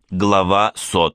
Глава 100.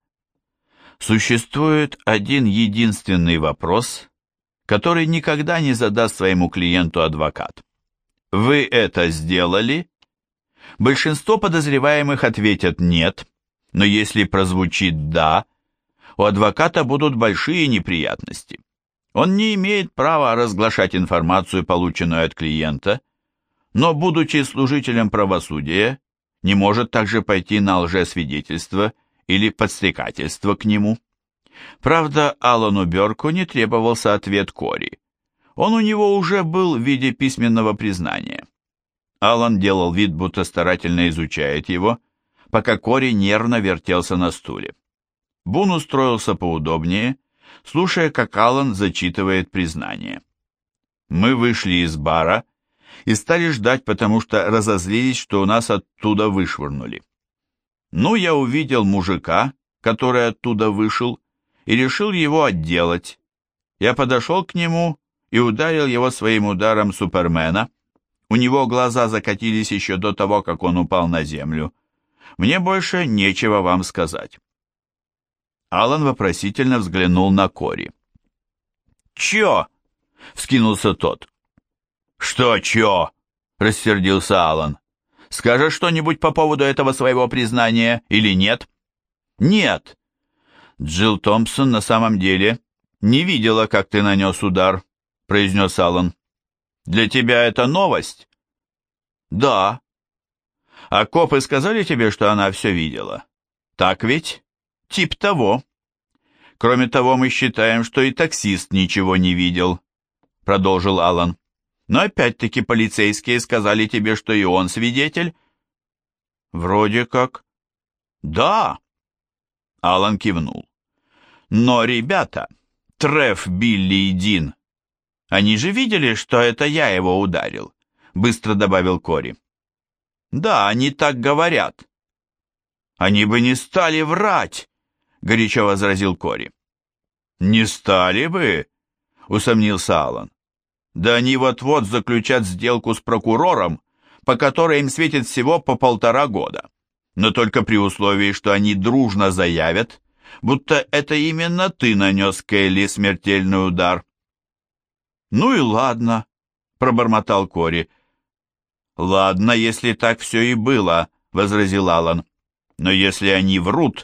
Существует один единственный вопрос, который никогда не задаст своему клиенту адвокат. Вы это сделали? Большинство подозреваемых ответят «нет», но если прозвучит «да», у адвоката будут большие неприятности. Он не имеет права разглашать информацию, полученную от клиента, но, будучи служителем правосудия, не может также пойти на лжесвидетельство или подстрекательство к нему. Правда, Алану Бёрку не требовался ответ Кори. Он у него уже был в виде письменного признания. Алан делал вид, будто старательно изучает его, пока Кори нервно вертелся на стуле. Бун устроился поудобнее, слушая, как Алан зачитывает признание. Мы вышли из бара и стали ждать, потому что разозлились, что нас оттуда вышвырнули. Ну, я увидел мужика, который оттуда вышел, и решил его отделать. Я подошел к нему и ударил его своим ударом Супермена. У него глаза закатились еще до того, как он упал на землю. Мне больше нечего вам сказать. Алан вопросительно взглянул на Кори. «Чё?» — вскинулся тот. «Что чё?» — рассердился Алан. «Скажешь что-нибудь по поводу этого своего признания или нет?» «Нет». «Джилл Томпсон на самом деле не видела, как ты нанес удар», — произнес Алан. «Для тебя это новость?» «Да». «А копы сказали тебе, что она все видела?» «Так ведь?» «Тип того». «Кроме того, мы считаем, что и таксист ничего не видел», — продолжил Алан. «Но опять-таки полицейские сказали тебе, что и он свидетель?» «Вроде как». «Да». Алан кивнул. «Но ребята, Треф, Билли и Дин, они же видели, что это я его ударил», — быстро добавил Кори. «Да, они так говорят». «Они бы не стали врать», — горячо возразил Кори. «Не стали бы», — усомнился Алан. «Да они вот-вот заключат сделку с прокурором, по которой им светит всего по 1,5 года, но только при условии, что они дружно заявят, будто это именно ты нанес Келли смертельный удар». «Ну и ладно», — пробормотал Кори. «Ладно, если так все и было», — возразил Алан. «Но если они врут...»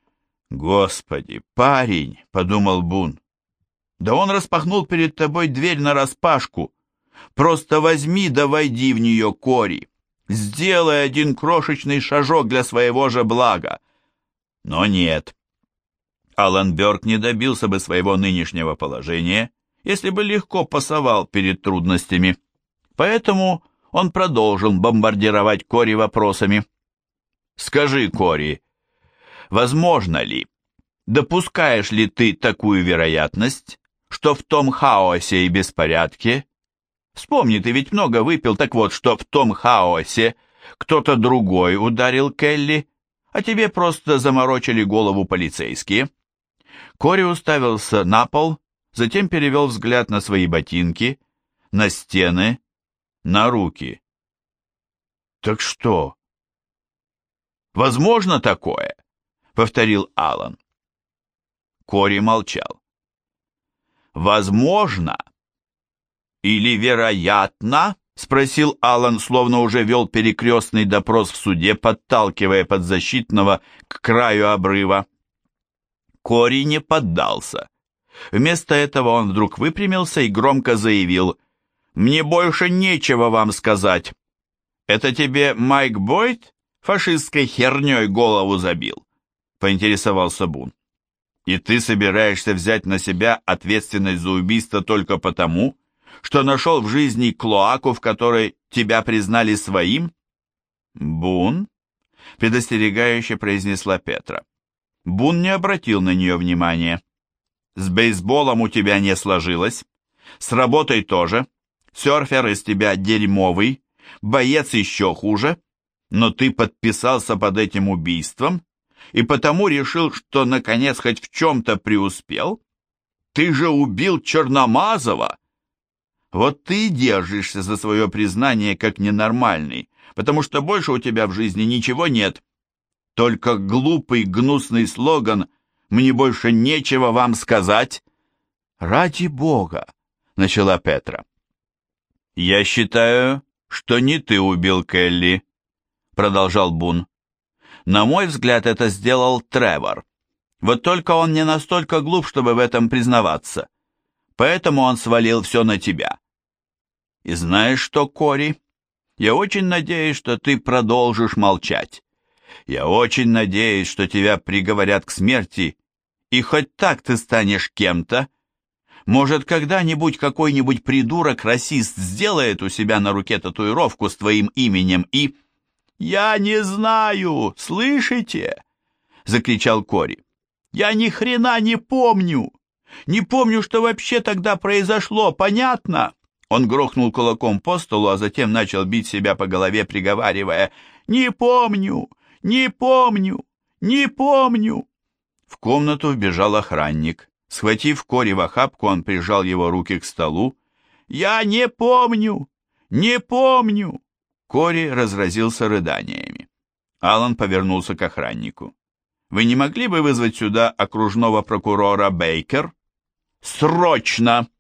«Господи, парень!» — подумал Бун. «Да он распахнул перед тобой дверь нараспашку. Просто возьми да войди в нее, Кори. Сделай один крошечный шажок для своего же блага». Но нет. Алан Бёрк не добился бы своего нынешнего положения, если бы легко пасовал перед трудностями. Поэтому он продолжил бомбардировать Кори вопросами. «Скажи, Кори, возможно ли, допускаешь ли ты такую вероятность, что в том хаосе и беспорядке, вспомни, ты ведь много выпил, так вот, что в том хаосе кто-то другой ударил Келли, а тебе просто заморочили голову полицейские?» Кори уставился на пол, затем перевел взгляд на свои ботинки, на стены, на руки. «Так что?» «Возможно такое?» — повторил Алан. Кори молчал. «Возможно или вероятно?» — спросил Алан, словно уже вел перекрестный допрос в суде, подталкивая подзащитного к краю обрыва. Кори не поддался. Вместо этого он вдруг выпрямился и громко заявил: «Мне больше нечего вам сказать. Это тебе Майк Бойд фашистской херней голову забил?» — поинтересовался Бун. «И ты собираешься взять на себя ответственность за убийство только потому, что нашел в жизни клоаку, в которой тебя признали своим?» «Бун?» — предостерегающе произнесла Петра. Бун не обратил на нее внимания. «С бейсболом у тебя не сложилось, с работой тоже, серфер из тебя дерьмовый, боец еще хуже, но ты подписался под этим убийством и потому решил, что наконец хоть в чем-то преуспел? Ты же убил Черномазова!» Вот ты и держишься за свое признание как ненормальный, потому что больше у тебя в жизни ничего нет. Только глупый, гнусный слоган «Мне больше нечего вам сказать». «Ради Бога!» — начала Петра. «Я считаю, что не ты убил Келли», — продолжал Бун. «На мой взгляд, это сделал Тревор. Вот только он не настолько глуп, чтобы в этом признаваться. Поэтому он свалил все на тебя. И знаешь что, Кори? Я очень надеюсь, что ты продолжишь молчать. Я очень надеюсь, что тебя приговорят к смерти, и хоть так ты станешь кем-то. Может, когда-нибудь какой-нибудь придурок-расист сделает у себя на руке татуировку с твоим именем и...» «Я не знаю, слышите?» — закричал Кори. «Я ни хрена не помню! Не помню, что вообще тогда произошло, понятно?» Он грохнул кулаком по столу, а затем начал бить себя по голове, приговаривая: «Не помню! Не помню! Не помню!» В комнату вбежал охранник. Схватив Кори в охапку, он прижал его руки к столу. «Я не помню! Не помню!» Кори разразился рыданиями. Алан повернулся к охраннику. «Вы не могли бы вызвать сюда окружного прокурора Бейкер?» «Срочно!»